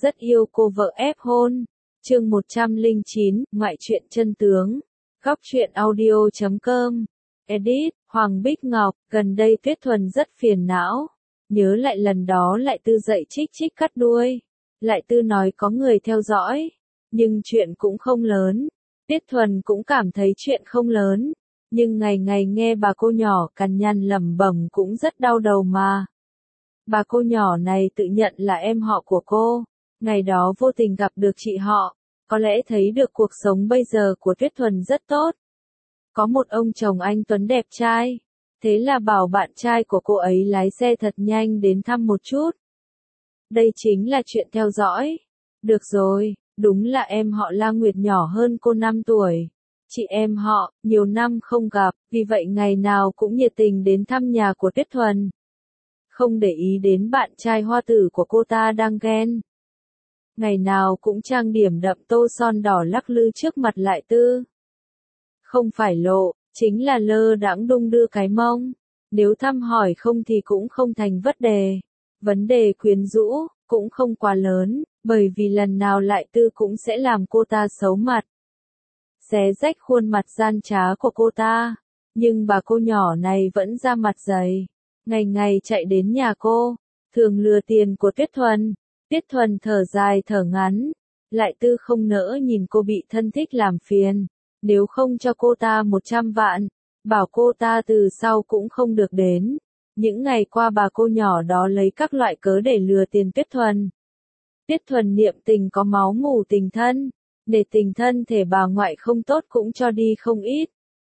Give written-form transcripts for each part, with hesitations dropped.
rất yêu cô vợ ép hôn. Chương 109, ngoại truyện chân tướng. Góc truyện audio.com. Edit, Hoàng Bích Ngọc, gần đây Tuyết Thuần rất phiền não. Nhớ lại lần đó Lại Tư dậy chích cắt đuôi. Lại Tư nói có người theo dõi. Nhưng chuyện cũng không lớn. Tuyết Thuần cũng cảm thấy chuyện không lớn. Nhưng ngày ngày nghe bà cô nhỏ cằn nhằn lẩm bẩm cũng rất đau đầu mà. Bà cô nhỏ này tự nhận là em họ của cô. Ngày đó vô tình gặp được chị họ. Có lẽ thấy được cuộc sống bây giờ của Tuyết Thuần rất tốt. Có một ông chồng anh Tuấn đẹp trai. Thế là bảo bạn trai của cô ấy lái xe thật nhanh đến thăm một chút. Đây chính là chuyện theo dõi. Được rồi, đúng là em họ La Nguyệt nhỏ hơn cô 5 tuổi. Chị em họ, nhiều năm không gặp, vì vậy ngày nào cũng nhiệt tình đến thăm nhà của Tuyết Thuần. Không để ý đến bạn trai hoa tử của cô ta đang ghen. Ngày nào cũng trang điểm đậm tô son đỏ lắc lư trước mặt Lại Tư. Không phải lộ, chính là lơ đãng đung đưa cái mông. Nếu thăm hỏi không thì cũng không thành vấn đề. Vấn đề quyến rũ, cũng không quá lớn, bởi vì lần nào Lại Tư cũng sẽ làm cô ta xấu mặt. Xé rách khuôn mặt gian trá của cô ta. Nhưng bà cô nhỏ này vẫn ra mặt dày. Ngày ngày chạy đến nhà cô, thường lừa tiền của Tuyết Thuần. Tuyết Thuần thở dài thở ngắn. Lại Tư không nỡ nhìn cô bị thân thích làm phiền. Nếu không cho cô ta 100 vạn, bảo cô ta từ sau cũng không được đến. Những ngày qua bà cô nhỏ đó lấy các loại cớ để lừa tiền Tuyết Thuần. Tuyết Thuần niệm tình có máu mủ tình thân, để tình thân thể bà ngoại không tốt cũng cho đi không ít.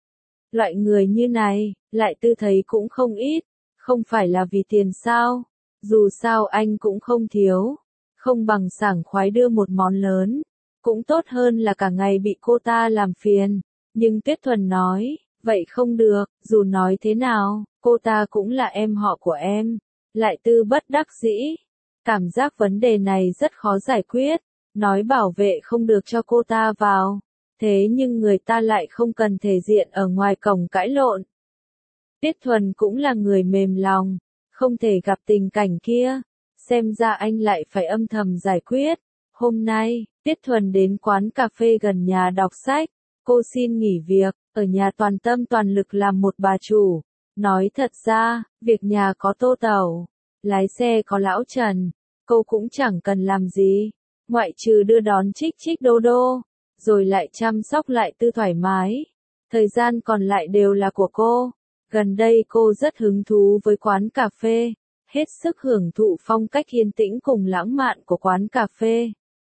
Loại người như này, Lại Tư thấy cũng không ít, không phải là vì tiền sao, dù sao anh cũng không thiếu, không bằng sảng khoái đưa một món lớn, cũng tốt hơn là cả ngày bị cô ta làm phiền. Nhưng Tuyết Thuần nói, vậy không được, dù nói thế nào, cô ta cũng là em họ của em. Lại Tư bất đắc dĩ, cảm giác vấn đề này rất khó giải quyết, nói bảo vệ không được cho cô ta vào, thế nhưng người ta lại không cần thể diện ở ngoài cổng cãi lộn. Tuyết Thuần cũng là người mềm lòng, không thể gặp tình cảnh kia, xem ra anh lại phải âm thầm giải quyết. Hôm nay, Tuyết Thuần đến quán cà phê gần nhà đọc sách, cô xin nghỉ việc, ở nhà toàn tâm toàn lực làm một bà chủ. Nói thật ra, việc nhà có Tô Tẩu, lái xe có Lão Trần, cô cũng chẳng cần làm gì, ngoại trừ đưa đón chích đô đô, rồi lại chăm sóc Lại Tư thoải mái. Thời gian còn lại đều là của cô. Gần đây cô rất hứng thú với quán cà phê, hết sức hưởng thụ phong cách yên tĩnh cùng lãng mạn của quán cà phê.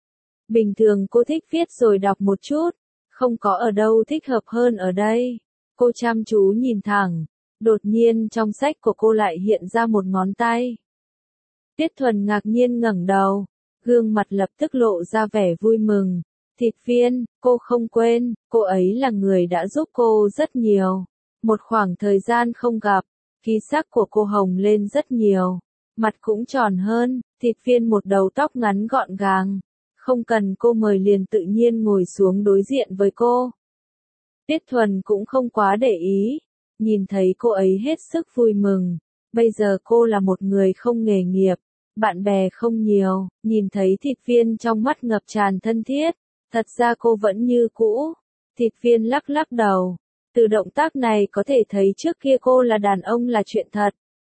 Bình thường cô thích viết rồi đọc một chút, không có ở đâu thích hợp hơn ở đây. Cô chăm chú nhìn thẳng, đột nhiên trong sách của cô lại hiện ra một ngón tay. Tuyết Thuần ngạc nhiên ngẩng đầu, gương mặt lập tức lộ ra vẻ vui mừng. Thịt viên, cô không quên, cô ấy là người đã giúp cô rất nhiều. Một khoảng thời gian không gặp, khí sắc của cô hồng lên rất nhiều, mặt cũng tròn hơn. Thịt viên một đầu tóc ngắn gọn gàng, không cần cô mời liền tự nhiên ngồi xuống đối diện với cô. Tuyết Thuần cũng không quá để ý, nhìn thấy cô ấy hết sức vui mừng. Bây giờ cô là một người không nghề nghiệp, bạn bè không nhiều, nhìn thấy thịt viên trong mắt ngập tràn thân thiết. Thật ra cô vẫn như cũ. Thịt viên lắc lắc đầu. Từ động tác này có thể thấy trước kia cô là đàn ông là chuyện thật.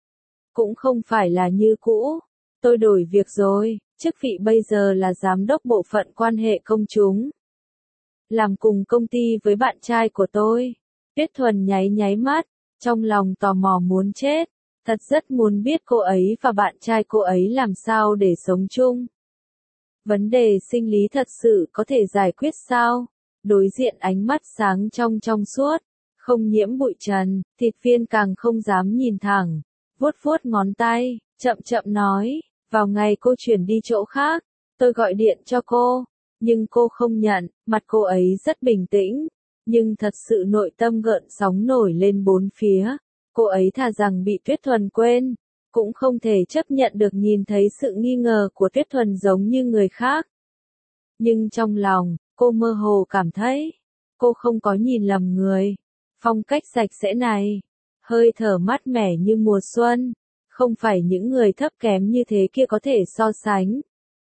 Cũng không phải là như cũ. Tôi đổi việc rồi, chức vị bây giờ là giám đốc bộ phận quan hệ công chúng. Làm cùng công ty với bạn trai của tôi. Tuyết Thuần nháy mắt, trong lòng tò mò muốn chết. Thật rất muốn biết cô ấy và bạn trai cô ấy làm sao để sống chung. Vấn đề sinh lý thật sự có thể giải quyết sao? Đối diện ánh mắt sáng trong suốt, không nhiễm bụi trần, thịt viên càng không dám nhìn thẳng, vuốt ngón tay, chậm nói, vào ngày cô chuyển đi chỗ khác, tôi gọi điện cho cô, nhưng cô không nhận, mặt cô ấy rất bình tĩnh, nhưng thật sự nội tâm gợn sóng nổi lên bốn phía, cô ấy thà rằng bị Tuyết Thuần quên. Cũng không thể chấp nhận được nhìn thấy sự nghi ngờ của Tuyết Thuần giống như người khác. Nhưng trong lòng, cô mơ hồ cảm thấy, cô không có nhìn lầm người. Phong cách sạch sẽ này, hơi thở mát mẻ như mùa xuân, không phải những người thấp kém như thế kia có thể so sánh.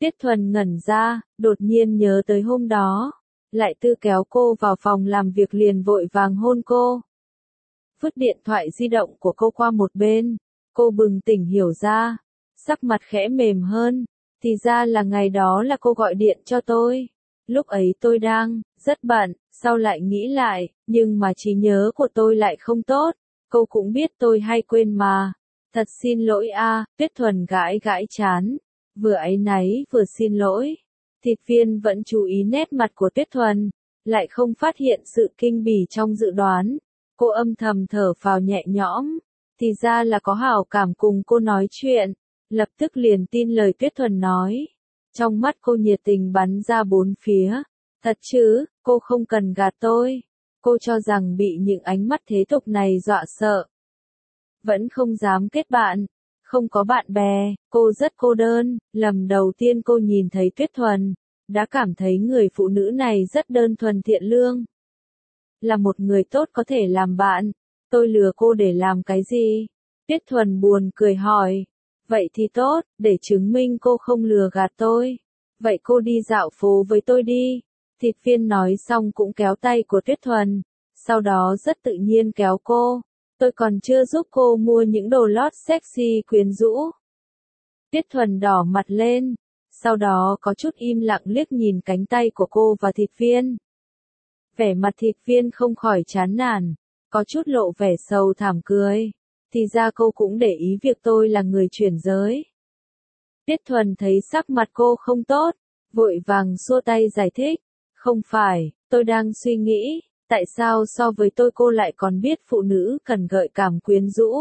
Tiết Thuần ngẩn ra, đột nhiên nhớ tới hôm đó. Lại Tư kéo cô vào phòng làm việc liền vội vàng hôn cô. Vứt điện thoại di động của cô qua một bên. Cô bừng tỉnh hiểu ra. Sắc mặt khẽ mềm hơn. Thì ra là ngày đó là cô gọi điện cho tôi. Lúc ấy tôi đang rất bận, sau lại nghĩ lại, nhưng mà trí nhớ của tôi lại không tốt. Cô cũng biết tôi hay quên mà. Thật xin lỗi a. Tuyết Thuần gãi gãi trán. Vừa áy náy vừa xin lỗi. Thịt viên vẫn chú ý nét mặt của Tuyết Thuần, lại không phát hiện sự kinh bỉ trong dự đoán. Cô âm thầm thở phào nhẹ nhõm, thì ra là có hảo cảm cùng cô nói chuyện, lập tức liền tin lời Tuyết Thuần nói. Trong mắt cô nhiệt tình bắn ra bốn phía. Thật chứ, cô không cần gạt tôi. Cô cho rằng bị những ánh mắt thế tục này dọa sợ. Vẫn không dám kết bạn. Không có bạn bè, cô rất cô đơn. Lần đầu tiên cô nhìn thấy Tuyết Thuần, đã cảm thấy người phụ nữ này rất đơn thuần thiện lương. Là một người tốt có thể làm bạn. Tôi lừa cô để làm cái gì? Tuyết Thuần buồn cười hỏi. Vậy thì tốt, để chứng minh cô không lừa gạt tôi. Vậy cô đi dạo phố với tôi đi. Thịt viên nói xong cũng kéo tay của Tuyết Thuần. Sau đó rất tự nhiên kéo cô. Tôi còn chưa giúp cô mua những đồ lót sexy quyến rũ. Tuyết Thuần đỏ mặt lên. Sau đó có chút im lặng liếc nhìn cánh tay của cô và thịt viên. Vẻ mặt thịt viên không khỏi chán nản. Có chút lộ vẻ sầu thảm cười. Thì ra cô cũng để ý việc tôi là người chuyển giới. Tuyết Thuần thấy sắc mặt cô không tốt. Vội vàng xua tay giải thích. Không phải, tôi đang suy nghĩ. Tại sao so với tôi cô lại còn biết phụ nữ cần gợi cảm quyến rũ?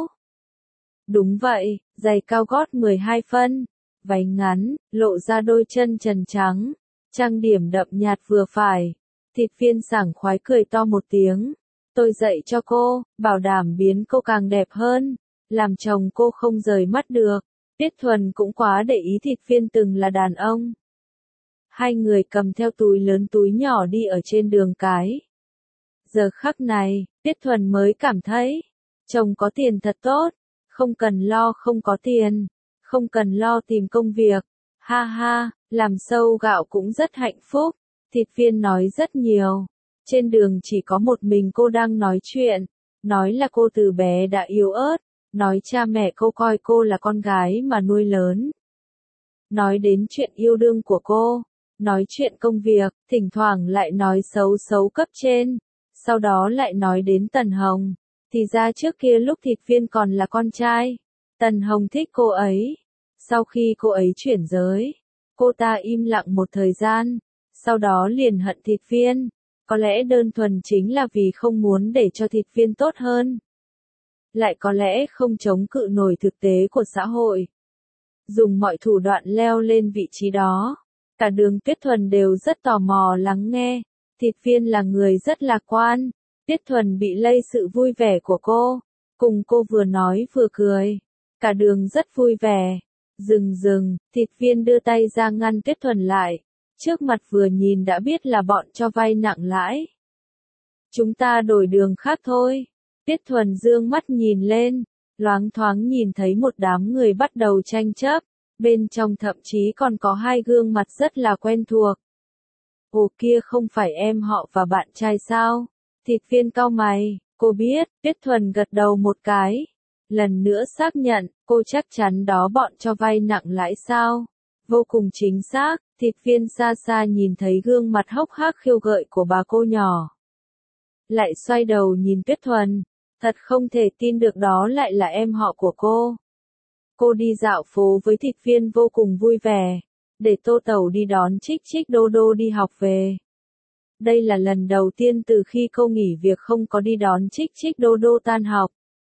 Đúng vậy, giày cao gót 12 phân, váy ngắn, lộ ra đôi chân trần trắng, trang điểm đậm nhạt vừa phải. Thịt viên sảng khoái cười to một tiếng. Tôi dạy cho cô, bảo đảm biến cô càng đẹp hơn, làm chồng cô không rời mắt được. Tiết Thuần cũng quá để ý thịt viên từng là đàn ông. Hai người cầm theo túi lớn túi nhỏ đi ở trên đường cái. Giờ khắc này, Tiết Thuần mới cảm thấy, chồng có tiền thật tốt, không cần lo không có tiền, không cần lo tìm công việc, ha ha, làm sâu gạo cũng rất hạnh phúc. Thịt viên nói rất nhiều, trên đường chỉ có một mình cô đang nói chuyện, nói là cô từ bé đã yếu ớt, nói cha mẹ cô coi cô là con gái mà nuôi lớn. Nói đến chuyện yêu đương của cô, nói chuyện công việc, thỉnh thoảng lại nói xấu xấu cấp trên. Sau đó lại nói đến Tần Hồng, thì ra trước kia lúc thịt viên còn là con trai, Tần Hồng thích cô ấy. Sau khi cô ấy chuyển giới, cô ta im lặng một thời gian, sau đó liền hận thịt viên, có lẽ đơn thuần chính là vì không muốn để cho thịt viên tốt hơn. Lại có lẽ không chống cự nổi thực tế của xã hội. Dùng mọi thủ đoạn leo lên vị trí đó. Cả đường Tuyết Thuần đều rất tò mò lắng nghe. Thịt viên là người rất lạc quan. Tuyết Thuần bị lây sự vui vẻ của cô. Cùng cô vừa nói vừa cười. Cả đường rất vui vẻ. Dừng, thịt viên đưa tay ra ngăn Tuyết Thuần lại. Trước mặt vừa nhìn đã biết là bọn cho vay nặng lãi. Chúng ta đổi đường khác thôi. Tuyết Thuần dương mắt nhìn lên. Loáng thoáng nhìn thấy một đám người bắt đầu tranh chấp. Bên trong thậm chí còn có hai gương mặt rất là quen thuộc. Ồ kia không phải em họ và bạn trai sao? Thịt viên cau mày, cô biết, Tuyết Thuần gật đầu một cái. Lần nữa xác nhận, cô chắc chắn đó bọn cho vay nặng lãi sao? Vô cùng chính xác, thịt viên xa xa nhìn thấy gương mặt hốc hác khiêu gợi của bà cô nhỏ. Lại xoay đầu nhìn Tuyết Thuần, thật không thể tin được đó lại là em họ của cô. Cô đi dạo phố với thịt viên vô cùng vui vẻ, để Tô Tẩu đi đón Trích Trích Đô Đô đi học về. Đây là lần đầu tiên từ khi cô nghỉ việc không có đi đón Trích Trích Đô Đô tan học.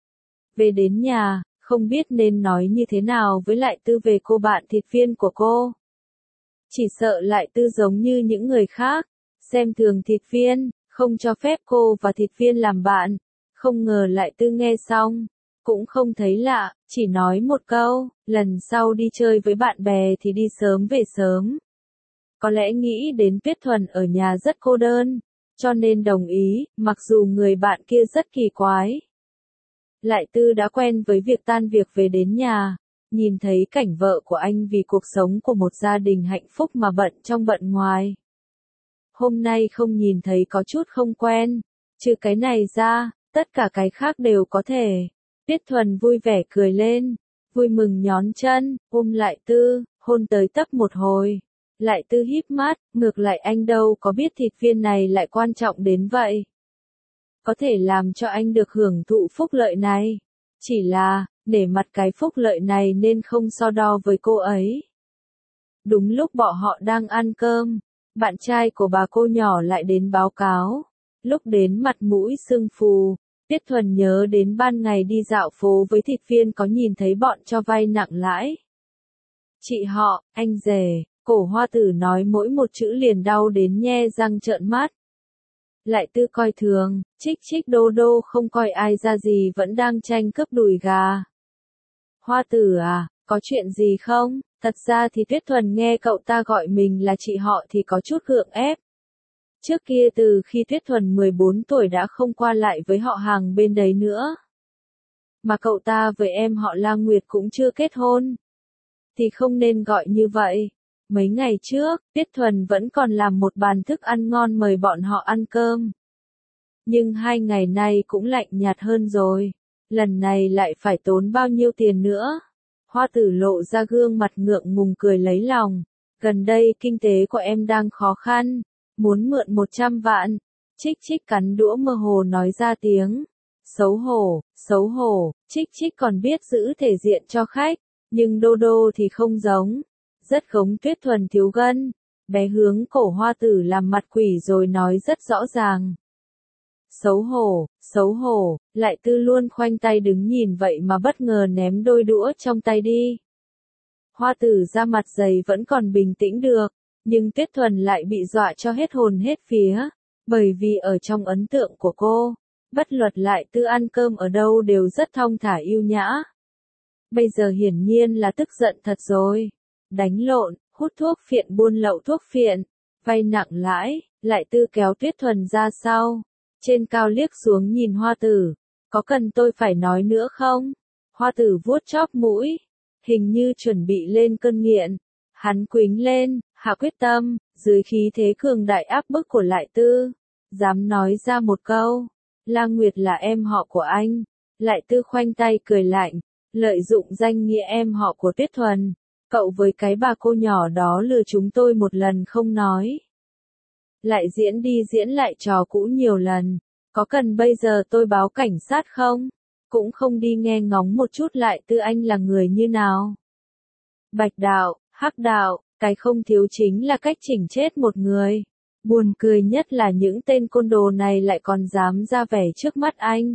Về đến nhà, không biết nên nói như thế nào với Lại Tư về cô bạn thịt viên của cô. Chỉ sợ Lại Tư giống như những người khác, xem thường thịt viên, không cho phép cô và thịt viên làm bạn. Không ngờ Lại Tư nghe xong, cũng không thấy lạ, chỉ nói một câu, lần sau đi chơi với bạn bè thì đi sớm về sớm. Có lẽ nghĩ đến Tuyết Thuần ở nhà rất cô đơn, cho nên đồng ý, mặc dù người bạn kia rất kỳ quái. Lại Tư đã quen với việc tan việc về đến nhà, nhìn thấy cảnh vợ của anh vì cuộc sống của một gia đình hạnh phúc mà bận trong bận ngoài. Hôm nay không nhìn thấy có chút không quen, trừ cái này ra, tất cả cái khác đều có thể. Tiết Thuần vui vẻ cười lên, vui mừng nhón chân, ôm Lại Tư, hôn tới tấp một hồi. Lại Tư híp mắt, ngược lại anh đâu có biết thịt viên này lại quan trọng đến vậy. Có thể làm cho anh được hưởng thụ phúc lợi này. Chỉ là, để mặt cái phúc lợi này nên không so đo với cô ấy. Đúng lúc bọn họ đang ăn cơm, bạn trai của bà cô nhỏ lại đến báo cáo. Lúc đến mặt mũi sưng phù, Tiết Thuần nhớ đến ban ngày đi dạo phố với thịt viên có nhìn thấy bọn cho vay nặng lãi. Chị họ, anh rể, Cổ Hoa Tử nói mỗi một chữ liền đau đến nhe răng trợn mắt. Lại Tư coi thường, Chích Chích Đô Đô không coi ai ra gì vẫn đang tranh cướp đùi gà. Hoa Tử à, có chuyện gì không? Thật ra thì Tiết Thuần nghe cậu ta gọi mình là chị họ thì có chút gượng ép. Trước kia từ khi Tiết Thuần 14 tuổi đã không qua lại với họ hàng bên đấy nữa. Mà cậu ta với em họ La Nguyệt cũng chưa kết hôn. Thì không nên gọi như vậy. Mấy ngày trước, Tiết Thuần vẫn còn làm một bàn thức ăn ngon mời bọn họ ăn cơm. Nhưng 2 ngày nay cũng lạnh nhạt hơn rồi. Lần này lại phải tốn bao nhiêu tiền nữa? Hoa Tử lộ ra gương mặt ngượng ngùng cười lấy lòng. Gần đây kinh tế của em đang khó khăn. Muốn mượn 100 vạn. Chích Chích cắn đũa mơ hồ nói ra tiếng. Xấu hổ, Chích Chích còn biết giữ thể diện cho khách. Nhưng Đô Đô thì không giống. Rất gống Tiết Thuần thiếu gân. Bé hướng Cổ Hoa Tử làm mặt quỷ rồi nói rất rõ ràng. Xấu hổ, Lại Tư luôn khoanh tay đứng nhìn vậy mà bất ngờ ném đôi đũa trong tay đi. Hoa Tử ra mặt dày vẫn còn bình tĩnh được, nhưng Tiết Thuần lại bị dọa cho hết hồn hết vía, bởi vì ở trong ấn tượng của cô, bất luận Lại Tư ăn cơm ở đâu đều rất thong thả yêu nhã. Bây giờ hiển nhiên là tức giận thật rồi. Đánh lộn, hút thuốc phiện buôn lậu thuốc phiện, vay nặng lãi, Lại Tư kéo Tiết Thuần ra sau. Trên cao liếc xuống nhìn Hoa Tử, có cần tôi phải nói nữa không? Hoa Tử vuốt chóp mũi, hình như chuẩn bị lên cơn nghiện. Hắn quĩnh lên, hạ quyết tâm, dưới khí thế cường đại áp bức của Lại Tư, dám nói ra một câu, La Nguyệt là em họ của anh. Lại Tư khoanh tay cười lạnh, lợi dụng danh nghĩa em họ của Tiết Thuần, cậu với cái bà cô nhỏ đó lừa chúng tôi một lần không nói. Lại diễn đi diễn lại trò cũ nhiều lần, có cần bây giờ tôi báo cảnh sát không? Cũng không đi nghe ngóng một chút Lại Tư anh là người như nào. Bạch đạo, hắc đạo, cái không thiếu chính là cách chỉnh chết một người. Buồn cười nhất là những tên côn đồ này lại còn dám ra vẻ trước mắt anh.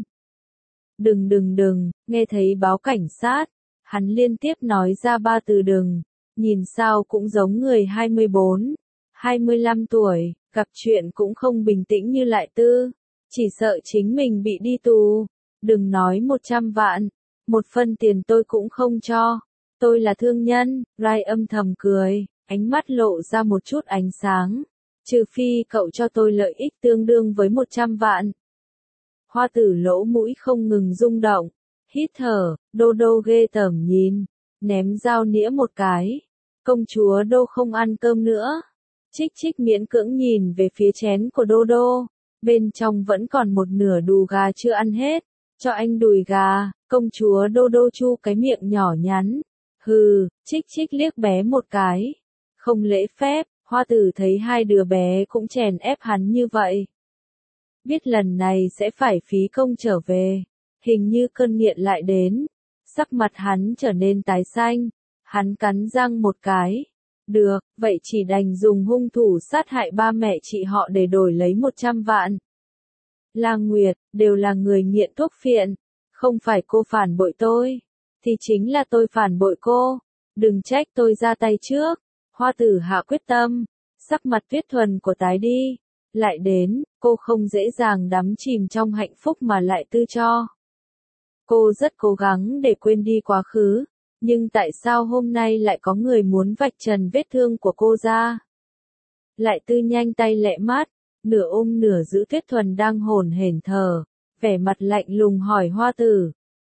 Đừng, nghe thấy báo cảnh sát, hắn liên tiếp nói ra 3 từ đừng, nhìn sao cũng giống người 24, 25 tuổi, gặp chuyện cũng không bình tĩnh như Lại Tư, chỉ sợ chính mình bị đi tù. Đừng nói 100 vạn, một phân tiền tôi cũng không cho, tôi là thương nhân. Rai âm thầm cười, ánh mắt lộ ra một chút ánh sáng, trừ phi cậu cho tôi lợi ích tương đương với 100 vạn. Hoa Tử lỗ mũi không ngừng rung động, hít thở, Đô Đô ghê tởm nhìn, ném dao nĩa một cái. Công chúa Đô không ăn cơm nữa. Chích Chích miễn cưỡng nhìn về phía chén của Đô Đô, bên trong vẫn còn một nửa đùi gà chưa ăn hết. Cho anh đùi gà. Công chúa Đô Đô chu cái miệng nhỏ nhắn. Hừ, Chích Chích liếc bé một cái. Không lễ phép. Hoa Tử thấy hai đứa bé cũng chèn ép hắn như vậy, biết lần này sẽ phải phí công trở về, hình như cơn nghiện lại đến. Sắc mặt hắn trở nên tái xanh, hắn cắn răng một cái. Được, vậy chỉ đành dùng hung thủ sát hại ba mẹ chị họ để đổi lấy 100 vạn. La Nguyệt, đều là người nghiện thuốc phiện, không phải cô phản bội tôi, thì chính là tôi phản bội cô. Đừng trách tôi ra tay trước. Hoa Tử hạ quyết tâm, sắc mặt Tuyết Thuần của tái đi. Lại đến, cô không dễ dàng đắm chìm trong hạnh phúc mà Lại Tư cho. Cô rất cố gắng để quên đi quá khứ, nhưng tại sao hôm nay lại có người muốn vạch trần vết thương của cô ra? Lại Tư nhanh tay lẹ mắt, nửa ôm nửa giữ Tuyết Thuần đang hổn hển thở, vẻ mặt lạnh lùng hỏi Hoa Tử,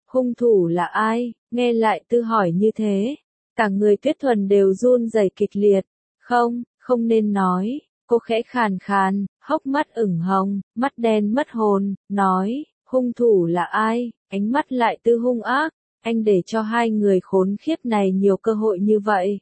Hung thủ là ai? Nghe lại Tư hỏi như thế. Cả người Tuyết Thuần đều run rẩy kịch liệt. Không, không nên nói. Cô khẽ khàn khàn, hốc mắt ửng hồng, mắt đen mất hồn, nói, hung thủ là ai? Ánh mắt lại Tư hung ác. Anh để cho hai người khốn khiếp này nhiều cơ hội như vậy.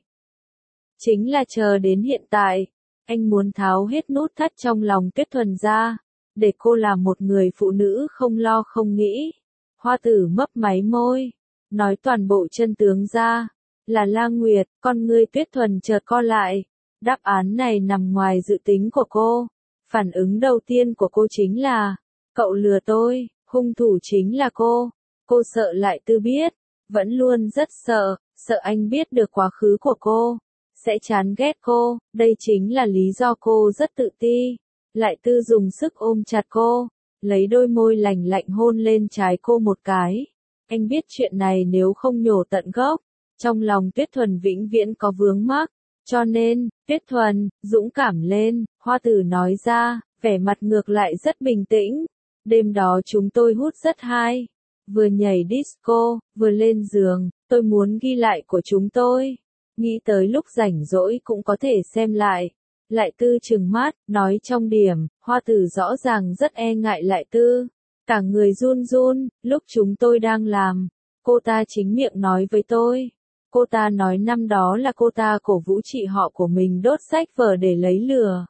Chính là chờ đến hiện tại. Anh muốn tháo hết nút thắt trong lòng Tuyết Thuần ra. Để cô làm một người phụ nữ không lo không nghĩ. Hoa Tử mấp máy môi. Nói toàn bộ chân tướng ra. Là La Nguyệt, con ngươi Tuyết Thuần chợt co lại. Đáp án này nằm ngoài dự tính của cô. Phản ứng đầu tiên của cô chính là, cậu lừa tôi, hung thủ chính là cô. Cô sợ lại Tư biết, vẫn luôn rất sợ, sợ anh biết được quá khứ của cô, sẽ chán ghét cô, đây chính là lý do cô rất tự ti. Lại Tư dùng sức ôm chặt cô, lấy đôi môi lành lạnh hôn lên trái cô một cái. Anh biết chuyện này nếu không nhổ tận gốc, trong lòng Tuyết Thuần vĩnh viễn có vướng mắc. Cho nên, Tuyết Thuần, dũng cảm lên, Hoa Tử nói ra, vẻ mặt ngược lại rất bình tĩnh. Đêm đó chúng tôi hút rất hay. Vừa nhảy disco, vừa lên giường, tôi muốn ghi lại của chúng tôi. Nghĩ tới lúc rảnh rỗi cũng có thể xem lại. Lại Tư trừng mắt, nói trong điểm, Hoa Tử rõ ràng rất e ngại Lại Tư. Cả người run run, lúc chúng tôi đang làm, cô ta chính miệng nói với tôi. Cô ta nói năm đó là cô ta cổ vũ chị họ của mình đốt sách vở để lấy lừa.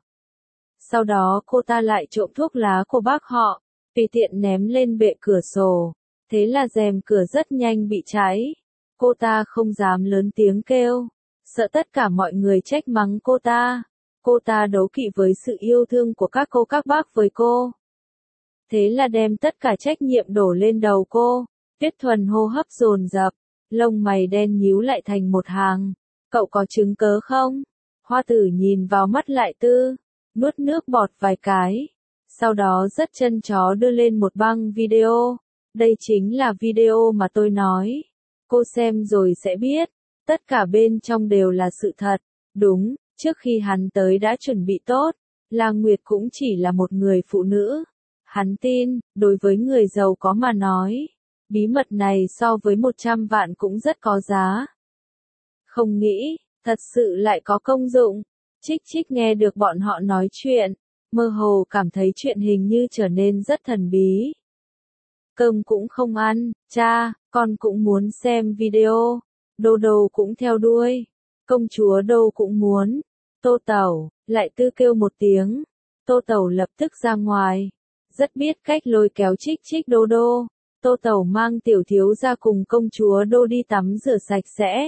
Sau đó cô ta lại trộm thuốc lá của bác họ, tùy tiện ném lên bệ cửa sổ. Thế là rèm cửa rất nhanh bị cháy. Cô ta không dám lớn tiếng kêu, sợ tất cả mọi người trách mắng cô ta. Cô ta đấu kỵ với sự yêu thương của các cô các bác với cô. Thế là đem tất cả trách nhiệm đổ lên đầu cô. Tuyết Thuần hô hấp dồn dập. Lông mày đen nhíu lại thành một hàng. Cậu có chứng cớ không? Hoa Tử nhìn vào mắt Lại Tư, nuốt nước bọt vài cái. Sau đó rất chân chó đưa lên một băng video. Đây chính là video mà tôi nói. Cô xem rồi sẽ biết. Tất cả bên trong đều là sự thật. Đúng, trước khi hắn tới đã chuẩn bị tốt. La Nguyệt cũng chỉ là một người phụ nữ. Hắn tin, đối với người giàu có mà nói. Bí mật này so với 100 vạn cũng rất có giá. Không nghĩ, thật sự lại có công dụng. Chích Chích nghe được bọn họ nói chuyện, mơ hồ cảm thấy chuyện hình như trở nên rất thần bí. Cơm cũng không ăn, cha, con cũng muốn xem video. Đô Đô cũng theo đuôi. Công chúa Đô cũng muốn. Tô Tẩu, Lại Tư kêu một tiếng. Tô Tẩu lập tức ra ngoài. Rất biết cách lôi kéo Chích Chích Đô Đô. Tô Tẩu mang tiểu thiếu ra cùng công chúa Đô đi tắm rửa sạch sẽ.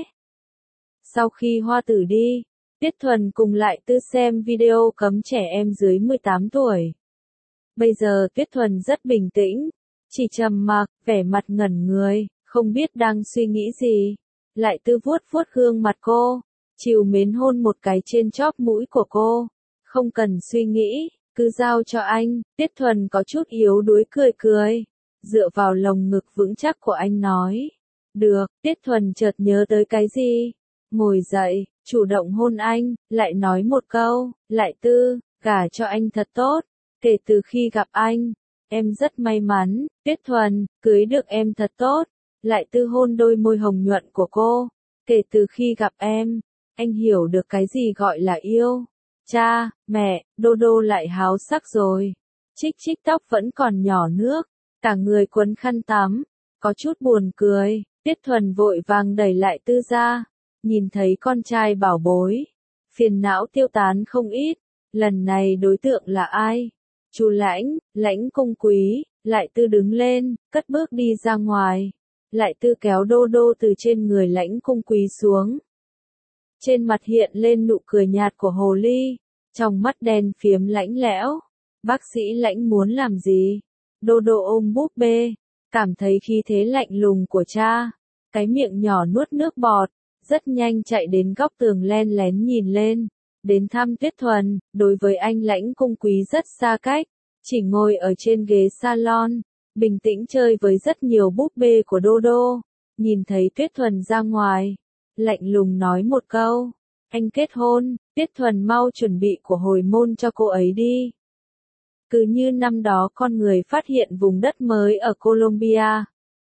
Sau khi Hoa Tử đi, Tuyết Thuần cùng Lại Tư xem video cấm trẻ em dưới 18 tuổi. Bây giờ Tuyết Thuần rất bình tĩnh, chỉ trầm mặc, vẻ mặt ngẩn người, không biết đang suy nghĩ gì. Lại Tư vuốt vuốt gương mặt cô, trìu mến hôn một cái trên chóp mũi của cô. Không cần suy nghĩ, cứ giao cho anh. Tuyết Thuần có chút yếu đuối cười cười, dựa vào lồng ngực vững chắc của anh nói. Được, Tuyết Thuần chợt nhớ tới cái gì. Ngồi dậy, chủ động hôn anh, lại nói một câu, Lại Tư, gả cho anh thật tốt. Kể từ khi gặp anh, em rất may mắn. Tuyết Thuần, cưới được em thật tốt. Lại Tư hôn đôi môi hồng nhuận của cô. Kể từ khi gặp em, anh hiểu được cái gì gọi là yêu. Cha, mẹ, Đô Đô lại háo sắc rồi. Chích Chích tóc vẫn còn nhỏ nước, cả người quấn khăn tắm, có chút buồn cười. Tuyết Thuần vội vàng đẩy Lại Tư ra, nhìn thấy con trai bảo bối, phiền não tiêu tán không ít. Lần này đối tượng là ai? Chu Lãnh, Lãnh Cung Quý. Lại Tư đứng lên, cất bước đi ra ngoài. Lại Tư kéo Đô Đô từ trên người Lãnh Cung Quý xuống. Trên mặt hiện lên nụ cười nhạt của hồ ly, trong mắt đen phiếm lãnh lẽo. Bác sĩ Lãnh muốn làm gì? Đô Đô ôm búp bê, cảm thấy khí thế lạnh lùng của cha, cái miệng nhỏ nuốt nước bọt, rất nhanh chạy đến góc tường len lén nhìn lên. Đến thăm Tuyết Thuần, đối với anh Lãnh Cung Quý rất xa cách, chỉ ngồi ở trên ghế salon, bình tĩnh chơi với rất nhiều búp bê của Đô Đô. Nhìn thấy Tuyết Thuần ra ngoài, lạnh lùng nói một câu, anh kết hôn. Tuyết Thuần mau chuẩn bị của hồi môn cho cô ấy đi. Cứ như năm đó con người phát hiện vùng đất mới ở Colombia.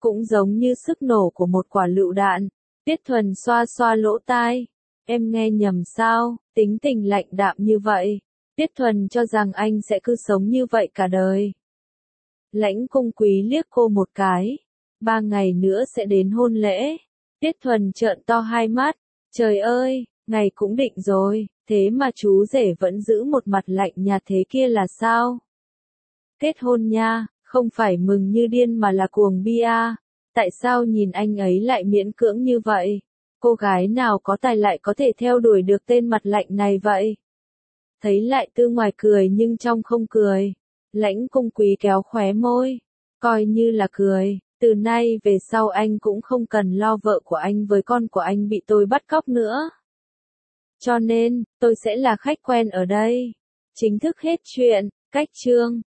cũng giống như sức nổ của một quả lựu đạn. Tiết Thuần xoa xoa lỗ tai. Em nghe nhầm sao, tính tình lạnh đạm như vậy. Tiết Thuần cho rằng anh sẽ cứ sống như vậy cả đời. Lãnh Cung Quý liếc cô một cái. 3 ngày nữa sẽ đến hôn lễ. Tiết Thuần trợn to hai mắt. Trời ơi, ngày cũng định rồi, thế mà chú rể vẫn giữ một mặt lạnh nhạt thế kia là sao? Kết hôn nha, không phải mừng như điên mà là cuồng bia. Tại sao nhìn anh ấy lại miễn cưỡng như vậy? Cô gái nào có tài lại có thể theo đuổi được tên mặt lạnh này vậy? Thấy Lại Tư ngoài cười nhưng trong không cười. Lãnh Cung Quý kéo khóe môi. Coi như là cười, từ nay về sau anh cũng không cần lo vợ của anh với con của anh bị tôi bắt cóc nữa. Cho nên, tôi sẽ là khách quen ở đây. Chính thức hết chuyện, cách chương.